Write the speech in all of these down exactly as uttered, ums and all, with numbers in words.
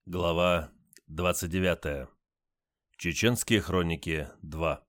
Глава двадцать девятая. Чеченские хроники два.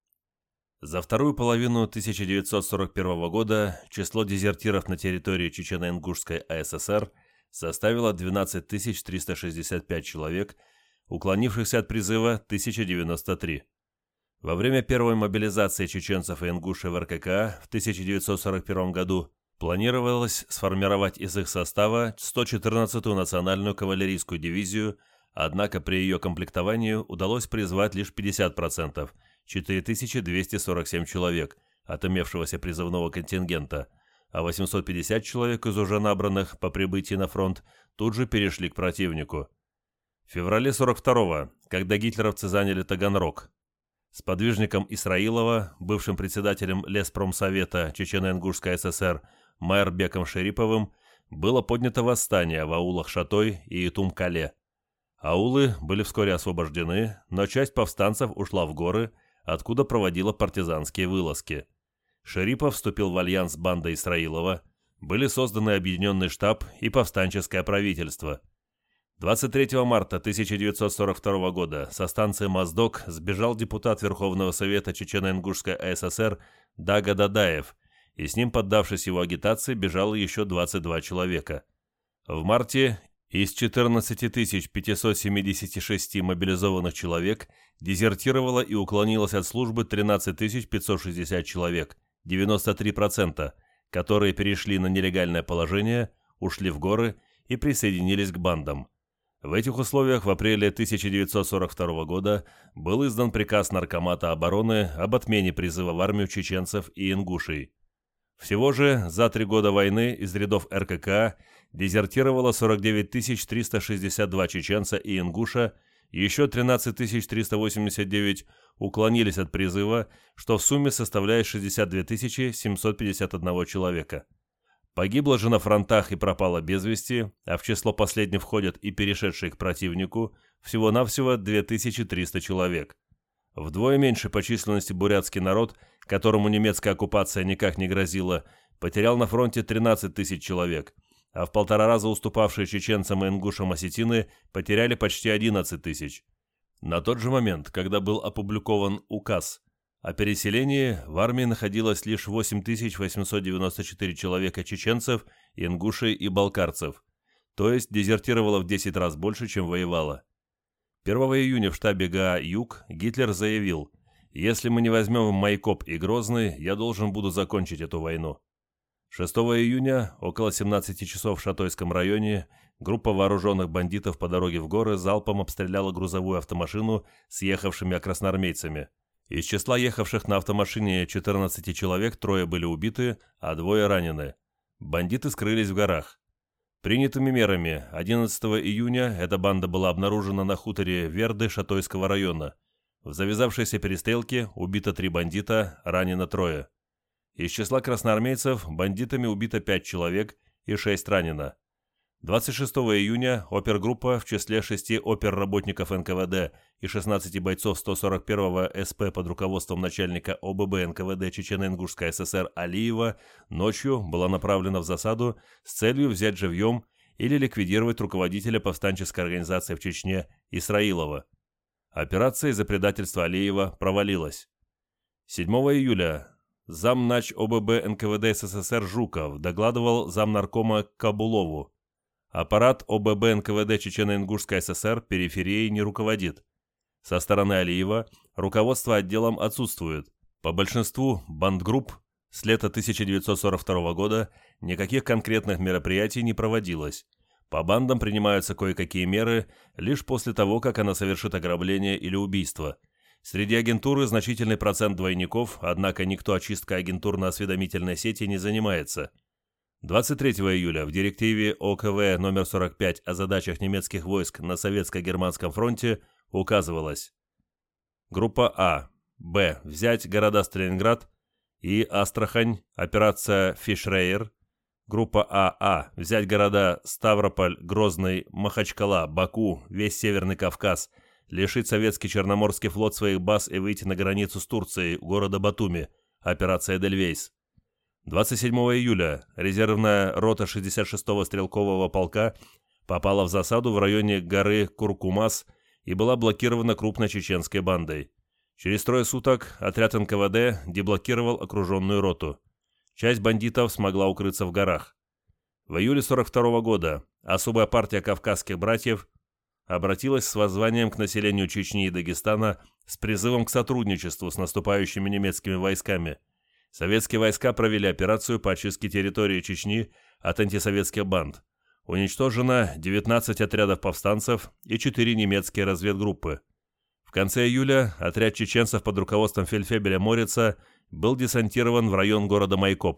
За вторую половину тысяча девятьсот сорок первого года число дезертиров на территории Чечено-Ингушской АССР составило двенадцать тысяч триста шестьдесят пять человек, уклонившихся от призыва тысяча девяносто три. Во время первой мобилизации чеченцев и ингушей в эр ка ка а в тысяча девятьсот сорок первом году планировалось сформировать из их состава сто четырнадцатую национальную кавалерийскую дивизию, однако при ее комплектовании удалось призвать лишь пятьдесят процентов, четыре тысячи двести сорок семь человек от имевшегося призывного контингента, а восемьсот пятьдесят человек из уже набранных по прибытии на фронт тут же перешли к противнику. В феврале сорок второго, когда гитлеровцы заняли Таганрог, сподвижником Исраилова, бывшим председателем Леспромсовета Чечено-Ингушской эр эс эс эр Майербеком Шериповым, было поднято восстание в аулах Шатой и Итум-Кале. Аулы были вскоре освобождены, но часть повстанцев ушла в горы, откуда проводила партизанские вылазки. Шерипов вступил в альянс с бандой Исраилова, были созданы объединенный штаб и повстанческое правительство. двадцать третьего марта тысяча девятьсот сорок второго года со станции Моздок сбежал депутат Верховного Совета Чечено-Ингушской эр эс эс эр Дага Дадаев, и с ним, поддавшись его агитации, бежало еще двадцать два человека. В марте из четырнадцати тысяч пятисот семидесяти шести мобилизованных человек дезертировало и уклонилось от службы тринадцать тысяч пятьсот шестьдесят человек, девяносто три процента, которые перешли на нелегальное положение, ушли в горы и присоединились к бандам. В этих условиях в апреле тысяча девятьсот сорок второго года был издан приказ Наркомата обороны об отмене призыва в армию чеченцев и ингушей. Всего же за три года войны из рядов эр ка ка а дезертировало сорок девять тысяч триста шестьдесят два чеченца и ингуша, еще тринадцать тысяч триста восемьдесят девять уклонились от призыва, что в сумме составляет шестьдесят две тысячи семьсот пятьдесят один человека. Погибло же на фронтах и пропало без вести, а в число последних входят и перешедшие к противнику, всего-навсего две тысячи триста человек. Вдвое меньше по численности бурятский народ, которому немецкая оккупация никак не грозила, потерял на фронте тринадцать тысяч человек, а в полтора раза уступавшие чеченцам и ингушам осетины потеряли почти одиннадцать тысяч. На тот же момент, когда был опубликован указ о переселении, в армии находилось лишь восемь тысяч восемьсот девяносто четыре человека чеченцев, ингушей и балкарцев, то есть дезертировало в десять раз больше, чем воевало. первого июня в штабе га а «Юг» Гитлер заявил: «Если мы не возьмем Майкоп и Грозный, я должен буду закончить эту войну». шестого июня, около семнадцати часов в Шатойском районе, группа вооруженных бандитов по дороге в горы залпом обстреляла грузовую автомашину с ехавшими красноармейцами. Из числа ехавших на автомашине четырнадцати человек трое были убиты, а двое ранены. Бандиты скрылись в горах. Принятыми мерами одиннадцатого июня эта банда была обнаружена на хуторе Верды Шатойского района. В завязавшейся перестрелке убито три бандита, ранено трое. Из числа красноармейцев бандитами убито пять человек и шесть ранено. двадцать шестого июня опергруппа в числе шести оперработников эн ка вэ дэ и шестнадцати бойцов сто сорок первого эс пэ под руководством начальника о бэ бэ эн ка вэ дэ Чечено-Ингушской эр эс эс эр Алиева ночью была направлена в засаду с целью взять живьем или ликвидировать руководителя повстанческой организации в Чечне Исраилова. Операция из-за предательства Алиева провалилась. седьмого июля замнач о бэ бэ эн ка вэ дэ эс эс эс эр Жуков докладывал замнаркома Кабулову: аппарат о бэ бэ эн ка вэ дэ Чечено-Ингушской эр эс эс эр периферией не руководит. Со стороны Алиева руководство отделом отсутствует. По большинству бандгрупп с лета тысяча девятьсот сорок второго года никаких конкретных мероприятий не проводилось. По бандам принимаются кое-какие меры лишь после того, как она совершит ограбление или убийство. Среди агентуры значительный процент двойников, однако никто очисткой агентурно-осведомительной сети не занимается. двадцать третьего июля в директиве о ка вэ номер сорок пять о задачах немецких войск на Советско-Германском фронте указывалось: группа А, Б. Взять города Сталинград и Астрахань, операция Фишрейер. Группа А А. Взять города Ставрополь, Грозный, Махачкала, Баку, весь Северный Кавказ, лишить советский Черноморский флот своих баз и выйти на границу с Турцией, города Батуми, операция Эдельвейс. двадцать седьмого июля резервная рота шестьдесят шестого стрелкового полка попала в засаду в районе горы Куркумас и была блокирована крупной чеченской бандой. Через трое суток отряд эн ка вэ дэ деблокировал окруженную роту. Часть бандитов смогла укрыться в горах. В июле сорок второго года особая партия кавказских братьев обратилась с воззванием к населению Чечни и Дагестана с призывом к сотрудничеству с наступающими немецкими войсками. Советские войска провели операцию по очистке территории Чечни от антисоветских банд. Уничтожено девятнадцать отрядов повстанцев и четыре немецкие разведгруппы. В конце июля отряд чеченцев под руководством фельдфебеля Морица был десантирован в район города Майкоп.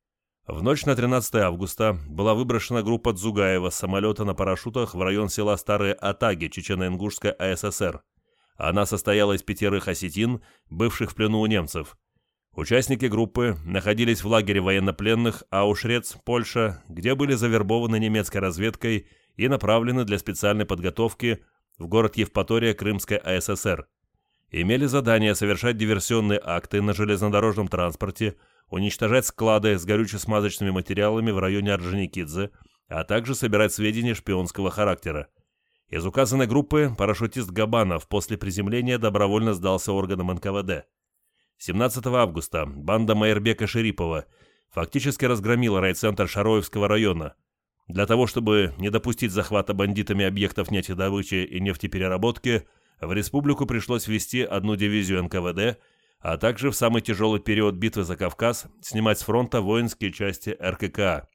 В ночь на тринадцатое августа была выброшена группа Дзугаева с самолета на парашютах в район села Старые Атаги Чечено-Ингушской а эс эс эр. Она состояла из пятерых осетин, бывших в плену у немцев. Участники группы находились в лагере военнопленных Аушрец, Польша, где были завербованы немецкой разведкой и направлены для специальной подготовки в город Евпатория Крымской а эс эс эр. Имели задание совершать диверсионные акты на железнодорожном транспорте, уничтожать склады с горюче-смазочными материалами в районе Орджоникидзе, а также собирать сведения шпионского характера. Из указанной группы парашютист Габанов после приземления добровольно сдался органам эн ка вэ дэ. семнадцатого августа банда Майербека Шерипова фактически разгромила райцентр Шароевского района. Для того, чтобы не допустить захвата бандитами объектов нефтедобычи и нефтепереработки, в республику пришлось ввести одну дивизию эн ка вэ дэ, а также в самый тяжелый период битвы за Кавказ снимать с фронта воинские части эр ка ка а.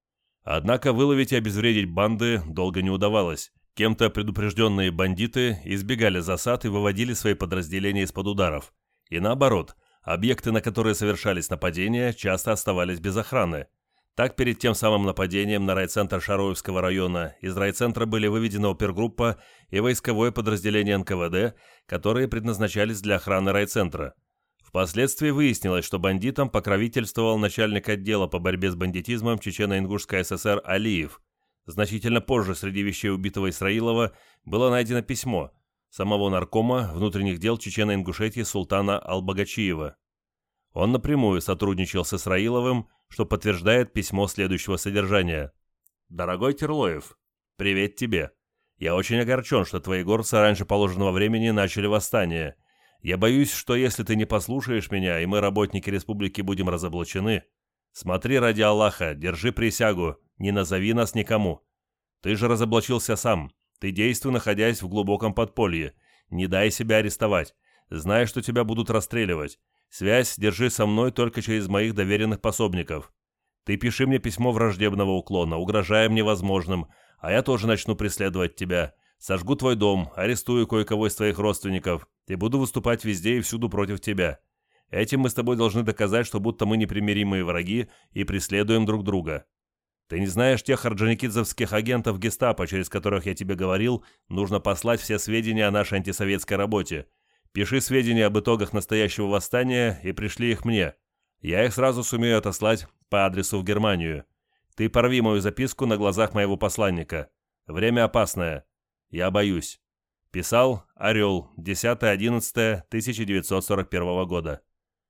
Однако выловить и обезвредить банды долго не удавалось. Кем-то предупрежденные бандиты избегали засад и выводили свои подразделения из-под ударов. И наоборот, объекты, на которые совершались нападения, часто оставались без охраны. Так, перед тем самым нападением на райцентр Шароевского района из райцентра были выведены опергруппа и войсковое подразделение эн ка вэ дэ, которые предназначались для охраны райцентра. Впоследствии выяснилось, что бандитам покровительствовал начальник отдела по борьбе с бандитизмом Чечено-Ингушской а эс эс эр Алиев. Значительно позже среди вещей убитого Исраилова было найдено письмо самого наркома внутренних дел Чечено-Ингушетии султана Албагачиева. Он напрямую сотрудничал с Исраиловым, что подтверждает письмо следующего содержания. «Дорогой Терлоев, привет тебе. Я очень огорчен, что твои горцы раньше положенного времени начали восстание. Я боюсь, что если ты не послушаешь меня, и мы, работники республики, будем разоблачены, смотри ради Аллаха, держи присягу, не назови нас никому. Ты же разоблачился сам, ты действуй, находясь в глубоком подполье, не дай себя арестовать, знай, что тебя будут расстреливать. Связь держи со мной только через моих доверенных пособников. Ты пиши мне письмо враждебного уклона, угрожая мне возможным, а я тоже начну преследовать тебя. Сожгу твой дом, арестую кое-кого из твоих родственников и буду выступать везде и всюду против тебя. Этим мы с тобой должны доказать, что будто мы непримиримые враги и преследуем друг друга. Ты не знаешь тех орджоникидзевских агентов гестапо, через которых я тебе говорил, нужно послать все сведения о нашей антисоветской работе. Пиши сведения об итогах настоящего восстания и пришли их мне. Я их сразу сумею отослать по адресу в Германию. Ты порви мою записку на глазах моего посланника. Время опасное. Я боюсь. Писал Орел, десятое одиннадцатое тысяча девятьсот сорок первого года.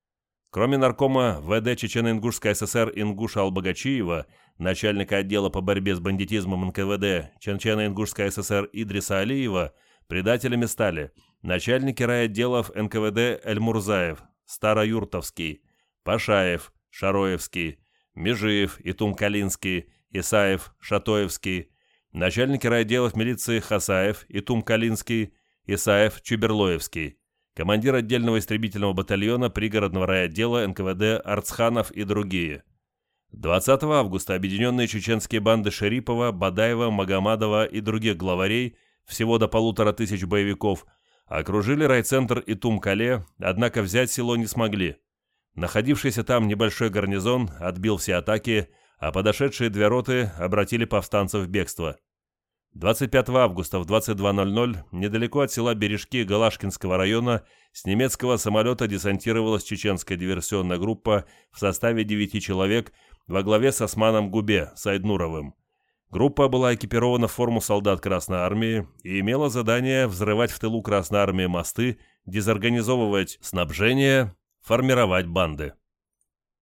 Кроме наркома вэ дэ Чечено-Ингушской а эс эс эр Ингуша Албагачиева, начальника отдела по борьбе с бандитизмом эн ка вэ дэ Чечено-Ингушской а эс эс эр Идриса Алиева, предателями стали начальники райотделов эн ка вэ дэ Эльмурзаев, Староюртовский, Пашаев, Шароевский, Межиев, Итум-Калинский, Исаев, Шатоевский, начальники райотделов милиции Хасаев, Итум-Калинский, Исаев, Чуберлоевский, командир отдельного истребительного батальона пригородного райотдела эн ка вэ дэ Арцханов и другие. двадцатого августа объединенные чеченские банды Шерипова, Бадаева, Магомадова и других главарей, всего до полутора тысяч боевиков, окружили райцентр Итум-Кале, однако взять село не смогли. Находившийся там небольшой гарнизон отбил все атаки, а подошедшие две роты обратили повстанцев в бегство. двадцать пятого августа в двадцать два ноль ноль недалеко от села Бережки Галашкинского района с немецкого самолета десантировалась чеченская диверсионная группа в составе девяти человек во главе с Османом Губе Сайднуровым. Группа была экипирована в форму солдат Красной Армии и имела задание взрывать в тылу Красной Армии мосты, дезорганизовывать снабжение, формировать банды.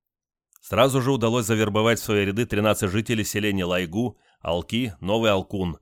Сразу же удалось завербовать в свои ряды тринадцать жителей селения Лайгу, Алки, Новый Алкун,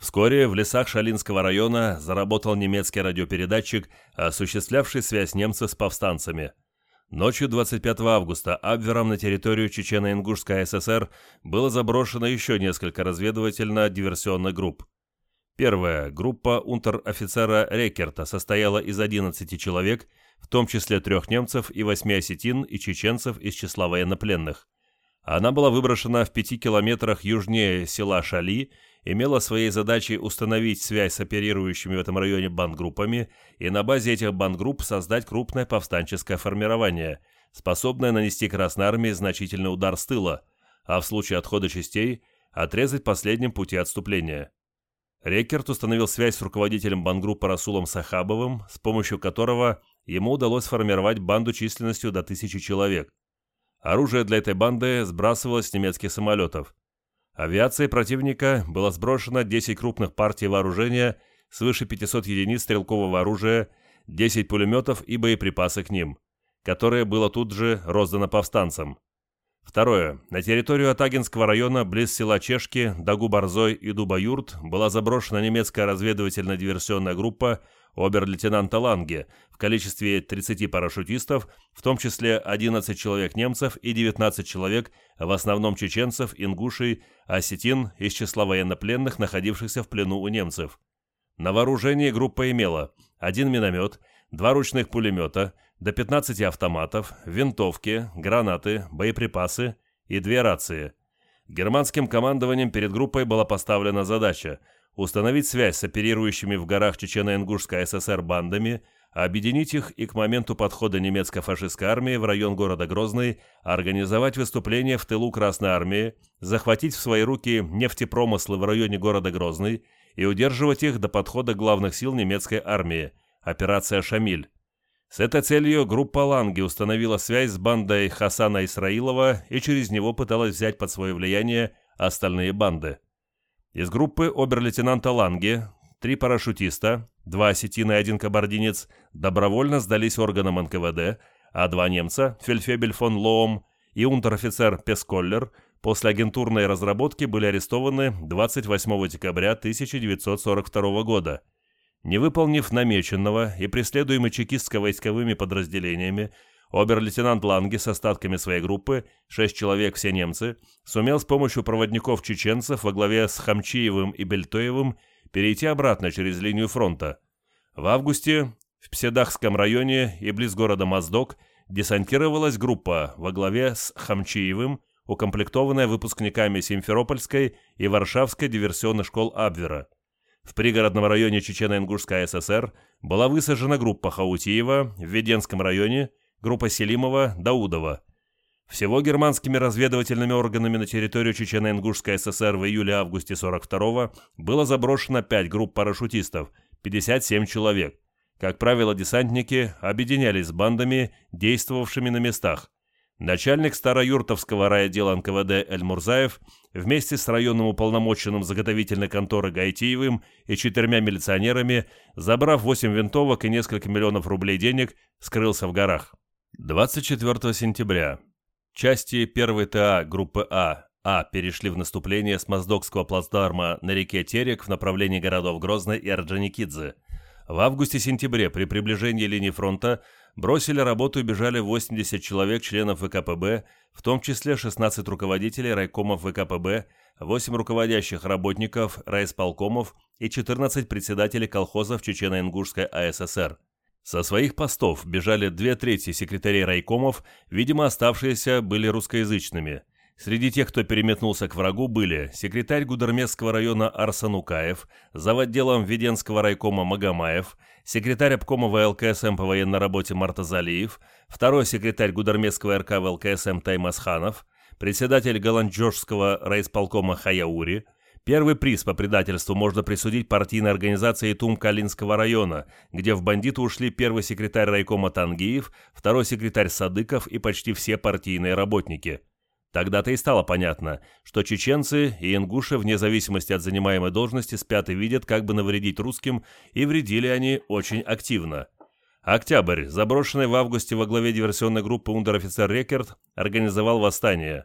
Вскоре в лесах Шалинского района заработал немецкий радиопередатчик, осуществлявший связь немцев с повстанцами. Ночью двадцать пятого августа Абвером на территорию Чечено-Ингушской ССР было заброшено еще несколько разведывательно-диверсионных групп. Первая группа унтер-офицера Рекерта состояла из одиннадцати человек, в том числе трех немцев и восьми осетин и чеченцев из числа военнопленных. Она была выброшена в пяти километрах южнее села Шали, имела своей задачей установить связь с оперирующими в этом районе бандгруппами и на базе этих бандгрупп создать крупное повстанческое формирование, способное нанести Красной Армии значительный удар с тыла, а в случае отхода частей отрезать последним пути отступления. Рекерт установил связь с руководителем бандгруппы Расулом Сахабовым, с помощью которого ему удалось сформировать банду численностью до тысячи человек. Оружие для этой банды сбрасывалось с немецких самолетов. Авиацией противника было сброшено десять крупных партий вооружения, свыше пятисот единиц стрелкового оружия, десять пулеметов и боеприпасы к ним, которые было тут же роздано повстанцам. Второе. На территорию Атагинского района, близ села Чешки, Дагу-Борзой и Дуба-Юрт была заброшена немецкая разведывательно-диверсионная группа обер-лейтенанта Ланге в количестве тридцати парашютистов, в том числе одиннадцать человек немцев и девятнадцать человек, в основном чеченцев, ингушей, осетин из числа военнопленных, находившихся в плену у немцев. На вооружении группа имела один миномет, два ручных пулемета, до пятнадцати автоматов, винтовки, гранаты, боеприпасы и две рации. Германским командованием перед группой была поставлена задача установить связь с оперирующими в горах Чечено-Ингушской ССР бандами, объединить их и к моменту подхода немецко-фашистской армии в район города Грозный организовать выступление в тылу Красной армии, захватить в свои руки нефтепромыслы в районе города Грозный и удерживать их до подхода главных сил немецкой армии, операция «Шамиль». С этой целью группа Ланги установила связь с бандой Хасана Исраилова и через него пыталась взять под свое влияние остальные банды. Из группы обер-лейтенанта Ланги три парашютиста, два осетина и один кабардинец добровольно сдались органам эн ка вэ дэ, а два немца, фельдфебель фон Лоом и унтер-офицер Песколлер, после агентурной разработки были арестованы двадцать восьмого декабря тысяча девятьсот сорок второго года. Не выполнив намеченного и преследуемый чекистско-войсковыми подразделениями, обер-лейтенант Ланге с остатками своей группы, шесть человек все немцы, сумел с помощью проводников-чеченцев во главе с Хамчиевым и Бельтоевым перейти обратно через линию фронта. В августе в Пседахском районе и близ города Моздок десантировалась группа во главе с Хамчиевым, укомплектованная выпускниками Симферопольской и Варшавской диверсионных школ Абвера. В пригородном районе Чечено-Ингушской ССР была высажена группа Хаутиева, в Веденском районе группа Селимова, Даудова. Всего германскими разведывательными органами на территорию Чечено-Ингушской ССР в июле-августе сорок второго было заброшено пять групп парашютистов, пятьдесят семь человек. Как правило, десантники объединялись с бандами, действовавшими на местах. Начальник Староюртовского райотдела эн ка вэ дэ Эль-Мурзаев вместе с районным уполномоченным заготовительной конторы Гайтиевым и четырьмя милиционерами, забрав восемь винтовок и несколько миллионов рублей денег, скрылся в горах. двадцать четвёртого сентября. Части первой тэ а группы А А перешли в наступление с Моздокского плацдарма на реке Терек в направлении городов Грозный и Орджоникидзе. В августе-сентябре при приближении линии фронта бросили работу и бежали восемьдесят человек членов вэ ка пэ бэ, в том числе шестнадцать руководителей райкомов вэ ка пэ бэ, восемь руководящих работников райисполкомов и четырнадцать председателей колхозов Чечено-Ингушской а эс эс эр. Со своих постов бежали две трети секретарей райкомов, видимо, оставшиеся были русскоязычными. Среди тех, кто переметнулся к врагу, были секретарь Гудермесского района Арсан Укаев, завотделом Веденского райкома Магомаев, секретарь обкома вэ эл ка эс эм по военной работе Мартазалиев, второй секретарь Гудермесского эр ка вэ эл ка эс эм Таймасханов, председатель Галанджошского райисполкома Хаяури. Первый приз по предательству можно присудить партийной организации Тум-Калинского района, где в бандиты ушли первый секретарь райкома Тангиев, второй секретарь Садыков и почти все партийные работники. Тогда-то и стало понятно, что чеченцы и ингуши, вне зависимости от занимаемой должности, спят и видят, как бы навредить русским, и вредили они очень активно. Октябрь, заброшенный в августе во главе диверсионной группы унтер-офицер Рекерт, организовал восстание.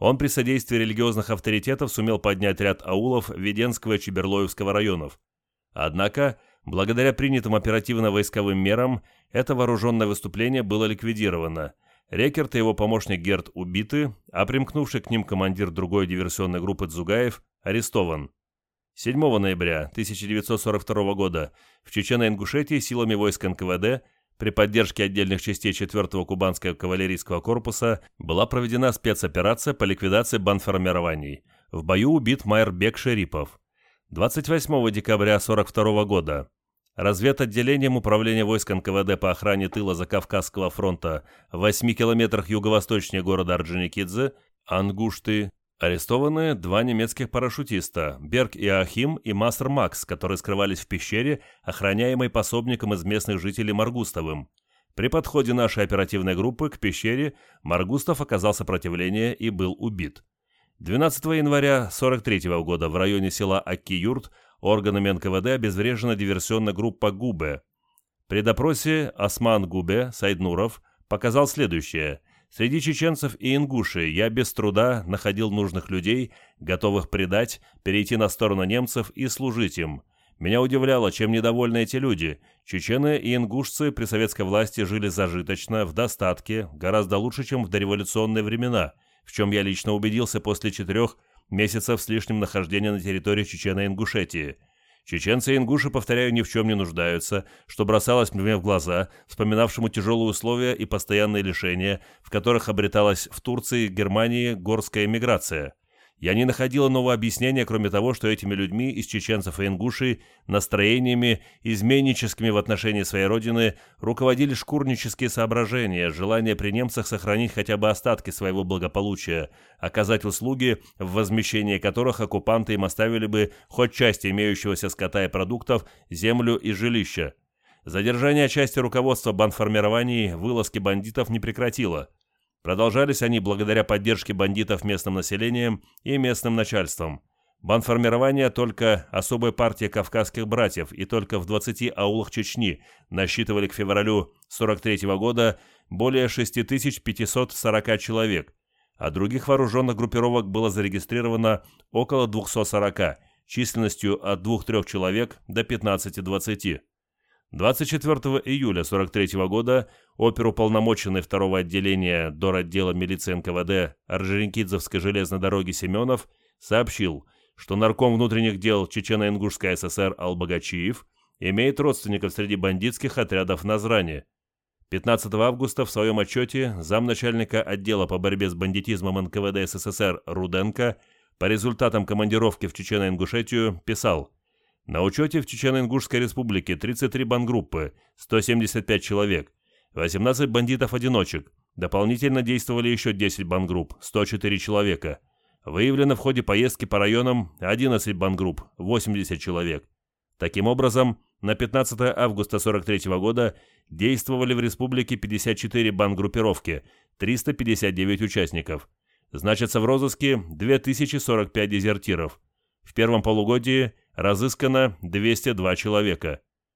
Он при содействии религиозных авторитетов сумел поднять ряд аулов Веденского и Чеберлоевского районов. Однако, благодаря принятым оперативно-войсковым мерам, это вооруженное выступление было ликвидировано. Рекерт и его помощник Герд убиты, а примкнувший к ним командир другой диверсионной группы Дзугаев арестован. седьмого ноября тысяча девятьсот сорок второго года в Чечено-Ингушетии силами войск эн ка вэ дэ при поддержке отдельных частей четвёртого Кубанского кавалерийского корпуса была проведена спецоперация по ликвидации бандформирований. В бою убит Майрбек Шерипов. двадцать восьмого декабря сорок второго года разведотделением Управления войск эн ка вэ дэ по охране тыла Закавказского фронта в восьми километрах юго-восточнее города Орджоникидзе, Ангушты, арестованы два немецких парашютиста Берг Иоахим и Массер Макс, которые скрывались в пещере, охраняемой пособником из местных жителей Маргустовым. При подходе нашей оперативной группы к пещере Маргустов оказал сопротивление и был убит. двенадцатого января сорок третьего года в районе села Акки-Юрт органами эн ка вэ дэ обезврежена диверсионная группа Губе. При допросе Осман Губе Сайднуров показал следующее. Среди чеченцев и ингушей я без труда находил нужных людей, готовых предать, перейти на сторону немцев и служить им. Меня удивляло, чем недовольны эти люди. Чечены и ингушцы при советской власти жили зажиточно, в достатке, гораздо лучше, чем в дореволюционные времена, в чем я лично убедился после четырех месяцев с лишним нахождения на территории Чечено-Ингушетии. Чеченцы и ингуши, повторяю, ни в чем не нуждаются, что бросалось мне в глаза, вспоминавшему тяжелые условия и постоянные лишения, в которых обреталась в Турции и Германии горская эмиграция. Я не находил иного объяснения, кроме того, что этими людьми из чеченцев и ингушей настроениями, изменническими в отношении своей родины, руководили шкурнические соображения, желание при немцах сохранить хотя бы остатки своего благополучия, оказать услуги, в возмещении которых оккупанты им оставили бы хоть часть имеющегося скота и продуктов, землю и жилища. Задержание части руководства бандформирований вылазки бандитов не прекратило. Продолжались они благодаря поддержке бандитов местным населением и местным начальством. Бандформирования только особой партии кавказских братьев и только в двадцати аулах Чечни насчитывали к февралю сорок третьего года более шесть тысяч пятьсот сорок человек, а других вооруженных группировок было зарегистрировано около двухсот сорока, численностью от двух-трёх человек до пятнадцати-двадцати. двадцать четвёртого июля сорок третьего года оперуполномоченный второго отделения доротдела милиции эн ка вэ дэ Орджоникидзевской железной дороги Семенов сообщил, что нарком внутренних дел Чечено-Ингушской эс эс эр Албагачиев имеет родственников среди бандитских отрядов на Зране. пятнадцатого августа в своем отчете замначальника отдела по борьбе с бандитизмом эн ка вэ дэ эс эс эс эр Руденко по результатам командировки в Чечено-Ингушетию писал: на учете в Чечено-Ингушской республике тридцать три бандгруппы, сто семьдесят пять человек, восемнадцать бандитов-одиночек, дополнительно действовали еще десять бандгрупп, сто четыре человека. Выявлено в ходе поездки по районам одиннадцать бандгрупп, восемьдесят человек. Таким образом, на пятнадцатого августа сорок третьего года действовали в республике пятьдесят четыре бандгруппировки, триста пятьдесят девять участников. Значится в розыске две тысячи сорок пять дезертиров. В первом полугодии разыскано двести два человека.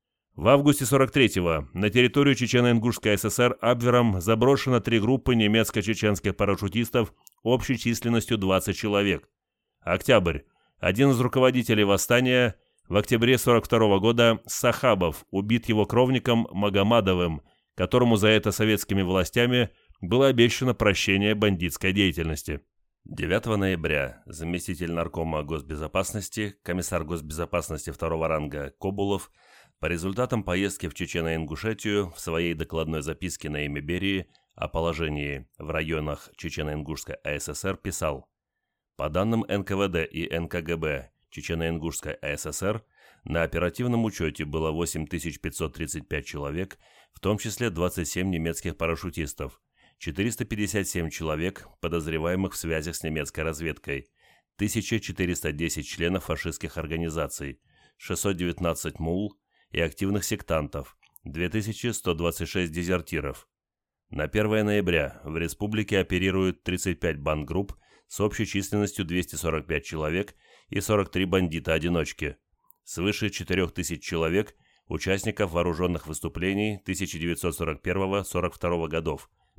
В августе сорок третьего на территорию Чечено-Ингушской эс эс эр Абвером заброшено три группы немецко-чеченских парашютистов общей численностью двадцать человек. Октябрь. Один из руководителей восстания в октябре сорок второго года Сахабов убит его кровником Магомадовым, которому за это советскими властями было обещано прощение бандитской деятельности. девятого ноября заместитель наркома госбезопасности, комиссар госбезопасности второго ранга Кобулов по результатам поездки в Чечено-Ингушетию в своей докладной записке на имя Берии о положении в районах Чечено-Ингушской а эс эс эр писал: по данным эн ка вэ дэ и эн ка гэ бэ Чечено-Ингушской а эс эс эр на оперативном учете было восемь тысяч пятьсот тридцать пять человек, в том числе двадцать семь немецких парашютистов, четыреста пятьдесят семь человек, подозреваемых в связях с немецкой разведкой, тысяча четыреста десять членов фашистских организаций, шестьсот девятнадцать мул и активных сектантов, две тысячи сто двадцать шесть дезертиров. На первое ноября в республике оперируют тридцать пять бандгрупп с общей численностью двести сорок пять человек и сорок три бандита-одиночки, свыше четырех тысяч человек, участников вооруженных выступлений тысяча девятьсот сорок первого — сорок второго годов,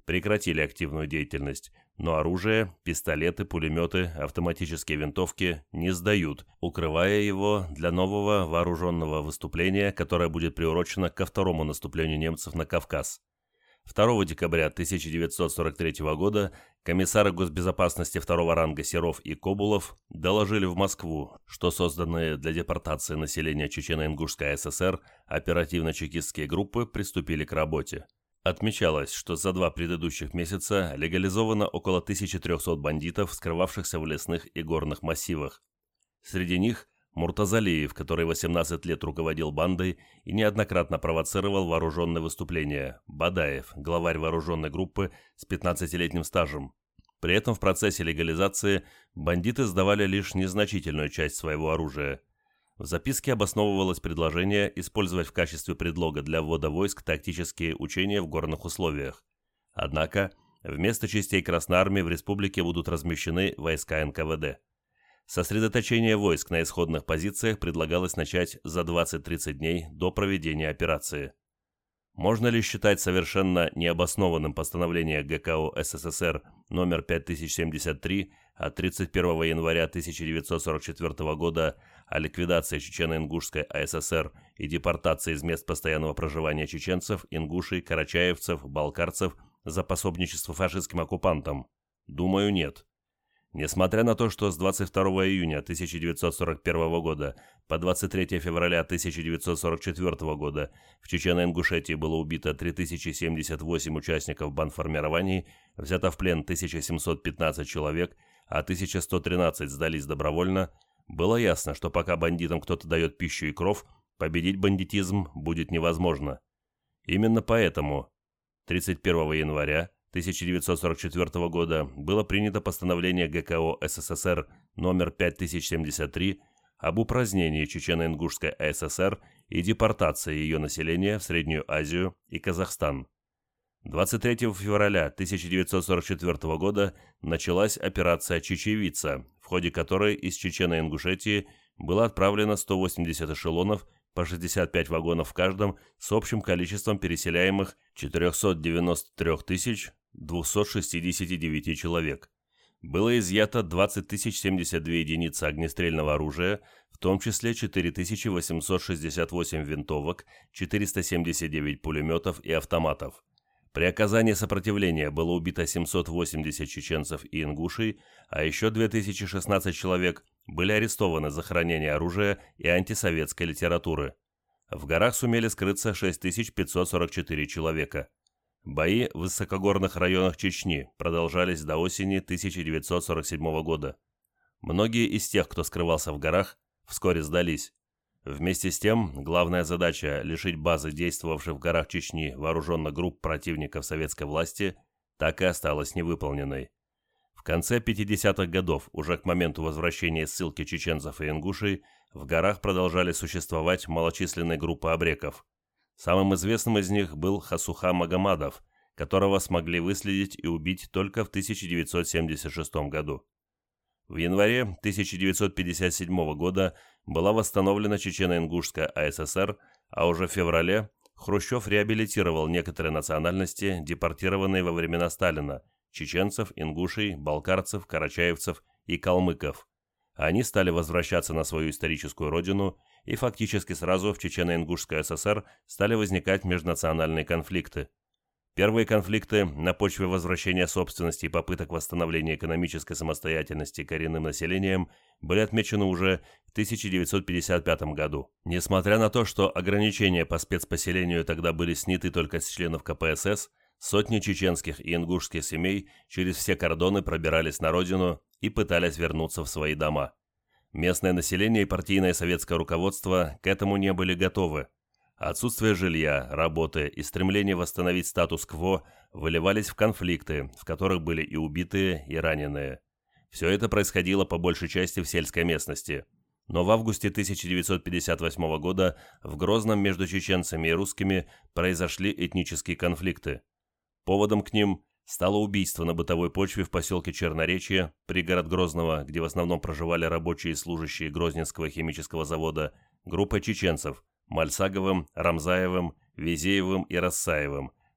прекратили активную деятельность, но оружие, пистолеты, пулеметы, автоматические винтовки не сдают, укрывая его для нового вооруженного выступления, которое будет приурочено ко второму наступлению немцев на Кавказ. второго декабря тысяча девятьсот сорок третьего года комиссары госбезопасности второго ранга Серов и Кобулов доложили в Москву, что созданные для депортации населения Чечено-Ингушской АССР оперативно-чекистские группы приступили к работе. Отмечалось, что за два предыдущих месяца легализовано около тысячи трёхсот бандитов, скрывавшихся в лесных и горных массивах. Среди них Муртазалиев, который восемнадцать лет руководил бандой и неоднократно провоцировал вооруженные выступления, Бадаев, главарь вооруженной группы с пятнадцатилетним стажем. При этом в процессе легализации бандиты сдавали лишь незначительную часть своего оружия. В записке обосновывалось предложение использовать в качестве предлога для ввода войск тактические учения в горных условиях. Однако, вместо частей Красной Армии в республике будут размещены войска эн ка вэ дэ. Сосредоточение войск на исходных позициях предлагалось начать за двадцать-тридцать дней до проведения операции. Можно ли считать совершенно необоснованным постановление гэ ка о эс эс эс эр номер пять тысяч семьдесят три от тридцать первого января тысяча девятьсот сорок четвёртого года о ликвидации Чечено-Ингушской а эс эс эр и депортации из мест постоянного проживания чеченцев, ингушей, карачаевцев, балкарцев за пособничество фашистским оккупантам? Думаю, нет. Несмотря на то, что с двадцать второго июня тысяча девятьсот сорок первого года по двадцать третьего февраля тысяча девятьсот сорок четвёртого года в Чечено-Ингушетии было убито три тысячи семьдесят восемь участников бандформирований, взято в плен тысяча семьсот пятнадцать человек, а тысяча сто тринадцать сдались добровольно, было ясно, что пока бандитам кто-то дает пищу и кров, победить бандитизм будет невозможно. Именно поэтому тридцать первого января тысяча девятьсот сорок четвёртого года было принято постановление гэ ка о эс эс эс эр номер пять тысяч семьдесят три об упразднении Чечено-Ингушской а эс эс эр и депортации ее населения в Среднюю Азию и Казахстан. двадцать третьего февраля тысяча девятьсот сорок четвёртого года началась операция «Чечевица», в ходе которой из Чечено-Ингушетии было отправлено сто восемьдесят эшелонов по шестьдесят пять вагонов в каждом с общим количеством переселяемых четыреста девяносто три тысячи двести шестьдесят девять человек. Было изъято двадцать тысяч семьдесят две единицы огнестрельного оружия, в том числе четыре тысячи восемьсот шестьдесят восемь винтовок, четыреста семьдесят девять пулеметов и автоматов. При оказании сопротивления было убито семьсот восемьдесят чеченцев и ингушей, а еще две тысячи шестнадцать человек были арестованы за хранение оружия и антисоветской литературы. В горах сумели скрыться шесть тысяч пятьсот сорок четыре человека. Бои в высокогорных районах Чечни продолжались до осени тысяча девятьсот сорок седьмого года. Многие из тех, кто скрывался в горах, вскоре сдались. Вместе с тем, главная задача лишить базы, действовавшей в горах Чечни, вооруженных групп противников советской власти, так и осталась невыполненной. В конце пятидесятых годов, уже к моменту возвращения ссылки чеченцев и ингушей, в горах продолжали существовать малочисленные группы абреков. Самым известным из них был Хасуха Магомадов, которого смогли выследить и убить только в тысяча девятьсот семьдесят шестом году. В январе тысяча девятьсот пятьдесят седьмого года была восстановлена Чечено-Ингушская а эс эс эр, а уже в феврале Хрущев реабилитировал некоторые национальности, депортированные во времена Сталина – чеченцев, ингушей, балкарцев, карачаевцев и калмыков. Они стали возвращаться на свою историческую родину, и фактически сразу в Чечено-Ингушской а эс эс эр стали возникать межнациональные конфликты. Первые конфликты на почве возвращения собственности и попыток восстановления экономической самостоятельности коренным населением были отмечены уже в тысяча девятьсот пятьдесят пятом году. Несмотря на то, что ограничения по спецпоселению тогда были сняты только с членов ка пэ эс эс, сотни чеченских и ингушских семей через все кордоны пробирались на родину и пытались вернуться в свои дома. Местное население и партийное советское руководство к этому не были готовы. Отсутствие жилья, работы и стремление восстановить статус-кво выливались в конфликты, в которых были и убитые, и раненые. Все это происходило по большей части в сельской местности. Но в августе тысяча девятьсот пятьдесят восьмого года в Грозном между чеченцами и русскими произошли этнические конфликты. Поводом к ним стало убийство на бытовой почве в поселке Черноречье, пригород Грозного, где в основном проживали рабочие и служащие Грозненского химического завода, группа чеченцев – Мальсаговым, Рамзаевым, Везеевым и Рассаевым,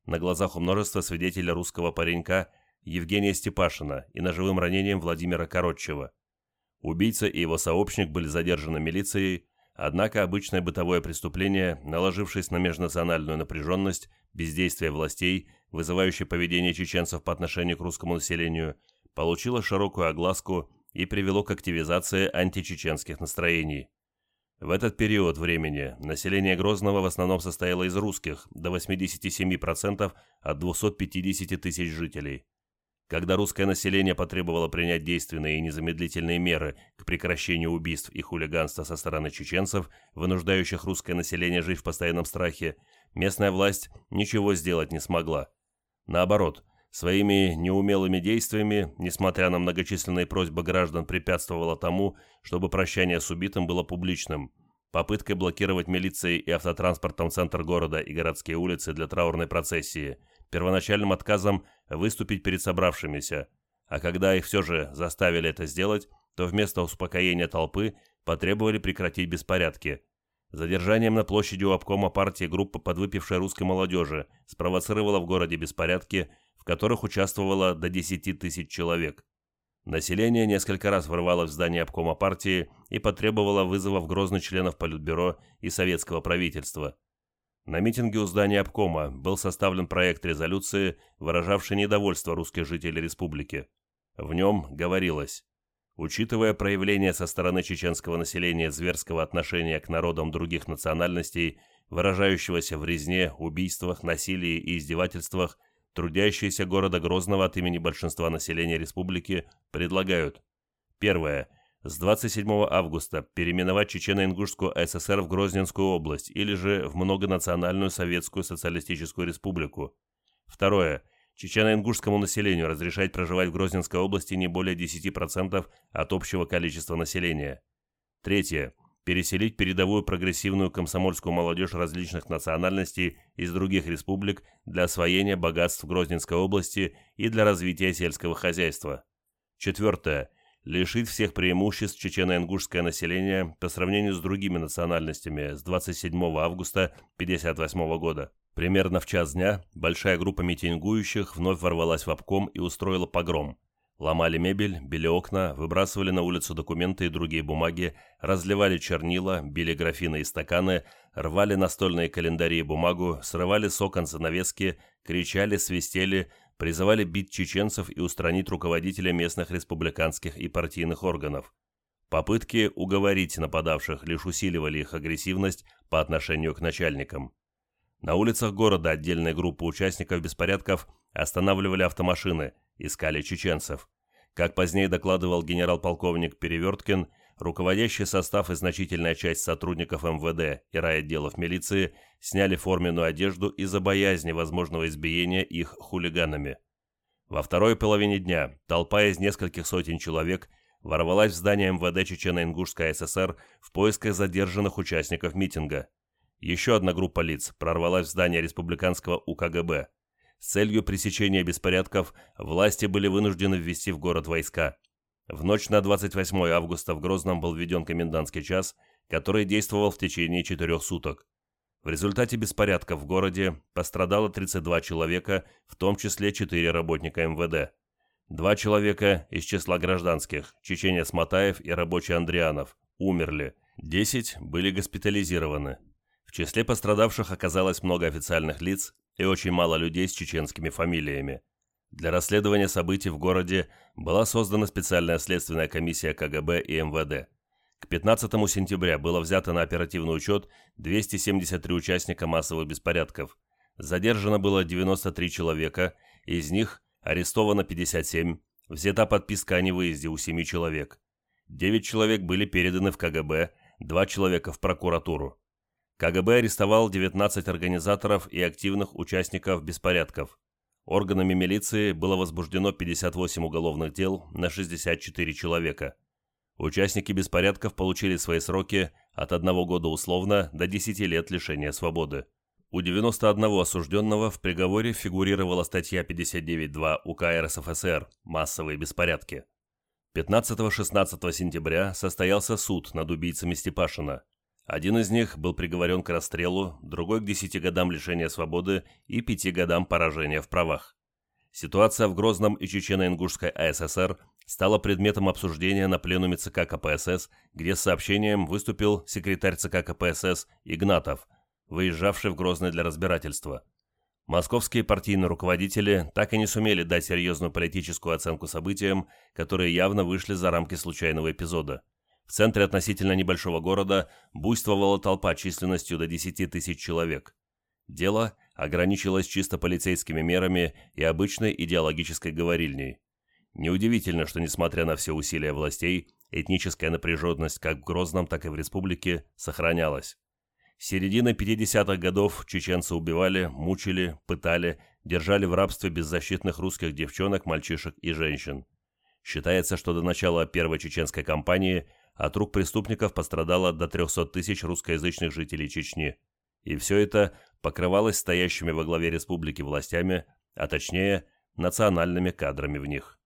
на глазах у множества свидетелей русского паренька Евгения Степашина и ножевым ранением Владимира Коротчева. Убийца и его сообщник были задержаны милицией, однако обычное бытовое преступление, наложившись на межнациональную напряженность, бездействие властей, вызывающее поведение чеченцев по отношению к русскому населению, получило широкую огласку и привело к активизации античеченских настроений. В этот период времени население Грозного в основном состояло из русских, до восемьдесят семь процентов от двухсот пятидесяти тысяч жителей. Когда русское население потребовало принять действенные и незамедлительные меры к прекращению убийств и хулиганства со стороны чеченцев, вынуждающих русское население жить в постоянном страхе, местная власть ничего сделать не смогла. Наоборот, своими неумелыми действиями, несмотря на многочисленные просьбы граждан, препятствовала тому, чтобы прощание с убитым было публичным, попыткой блокировать милицией и автотранспортом центр города и городские улицы для траурной процессии, первоначальным отказом выступить перед собравшимися, а когда их все же заставили это сделать, то вместо успокоения толпы потребовали прекратить беспорядки. Задержанием на площади у обкома партии группа подвыпившей русской молодежи спровоцировала в городе беспорядки, в которых участвовало до десяти тысяч человек. Население несколько раз ворвалось в здание обкома партии и потребовало вызова в Грозный членов Политбюро и советского правительства. На митинге у здания обкома был составлен проект резолюции, выражавший недовольство русских жителей республики. В нем говорилось: учитывая проявление со стороны чеченского населения зверского отношения к народам других национальностей, выражающегося в резне, убийствах, насилии и издевательствах, трудящиеся города Грозного от имени большинства населения республики предлагают: первое. С двадцать седьмого августа переименовать Чечено-Ингушскую ССР в Грозненскую область или же в Многонациональную Советскую Социалистическую Республику. Второе. Чечено-ингушскому населению разрешать проживать в Грозненской области не более десяти процентов от общего количества населения. Третье. Переселить передовую прогрессивную комсомольскую молодежь различных национальностей из других республик для освоения богатств Грозненской области и для развития сельского хозяйства. Четвертое. Лишить всех преимуществ чечено-ингушское население по сравнению с другими национальностями с двадцать седьмого августа тысяча девятьсот пятьдесят восьмого года. Примерно в час дня большая группа митингующих вновь ворвалась в обком и устроила погром. Ломали мебель, били окна, выбрасывали на улицу документы и другие бумаги, разливали чернила, били графины и стаканы, рвали настольные календари и бумагу, срывали с окон занавески, кричали, свистели, призывали бить чеченцев и устранить руководителя местных республиканских и партийных органов. Попытки уговорить нападавших лишь усиливали их агрессивность по отношению к начальникам. На улицах города отдельные группы участников беспорядков останавливали автомашины, искали чеченцев. Как позднее докладывал генерал-полковник Переверткин, руководящий состав и значительная часть сотрудников эм вэ дэ и райотделов милиции сняли форменную одежду из-за боязни возможного избиения их хулиганами. Во второй половине дня толпа из нескольких сотен человек ворвалась в здание эм вэ дэ Чечено-Ингушской ССР в поисках задержанных участников митинга. Еще одна группа лиц прорвалась в здание республиканского у ка гэ бэ. С целью пресечения беспорядков власти были вынуждены ввести в город войска. В ночь на двадцать восьмое августа в Грозном был введен комендантский час, который действовал в течение четырех суток. В результате беспорядков в городе пострадало тридцать два человека, в том числе четыре работника эм вэ дэ. Два человека из числа гражданских, чеченец Матаев и рабочий Андрианов, умерли, десять были госпитализированы. В числе пострадавших оказалось много официальных лиц и очень мало людей с чеченскими фамилиями. Для расследования событий в городе была создана специальная следственная комиссия ка гэ бэ и эм вэ дэ. К пятнадцатому сентября было взято на оперативный учет двести семьдесят три участника массовых беспорядков. Задержано было девяносто три человека, из них арестовано пятьдесят семь, взята подписка о невыезде у семи человек. девять человек были переданы в ка гэ бэ, два человека в прокуратуру. ка гэ бэ арестовал девятнадцать организаторов и активных участников беспорядков. Органами милиции было возбуждено пятьдесят восемь уголовных дел на шестьдесят четыре человека. Участники беспорядков получили свои сроки от одного года условно до десяти лет лишения свободы. У девяноста одного осужденного в приговоре фигурировала статья пятьдесят девять точка два УК эр эс эф эс эр «Массовые беспорядки». пятнадцатого-шестнадцатого сентября состоялся суд над убийцами Степашина. Один из них был приговорен к расстрелу, другой к десяти годам лишения свободы и пяти годам поражения в правах. Ситуация в Грозном и Чечено-Ингушской АССР стала предметом обсуждения на пленуме ЦК КПСС, где с сообщением выступил секретарь ЦК КПСС Игнатов, выезжавший в Грозный для разбирательства. Московские партийные руководители так и не сумели дать серьезную политическую оценку событиям, которые явно вышли за рамки случайного эпизода. В центре относительно небольшого города буйствовала толпа численностью до десяти тысяч человек. Дело ограничилось чисто полицейскими мерами и обычной идеологической говорильней. Неудивительно, что, несмотря на все усилия властей, этническая напряженность как в Грозном, так и в республике сохранялась. С середины пятидесятых годов чеченцы убивали, мучили, пытали, держали в рабстве беззащитных русских девчонок, мальчишек и женщин. Считается, что до начала первой чеченской кампании от рук преступников пострадало до трехсот тысяч русскоязычных жителей Чечни. И все это покрывалось стоящими во главе республики властями, а точнее, национальными кадрами в них.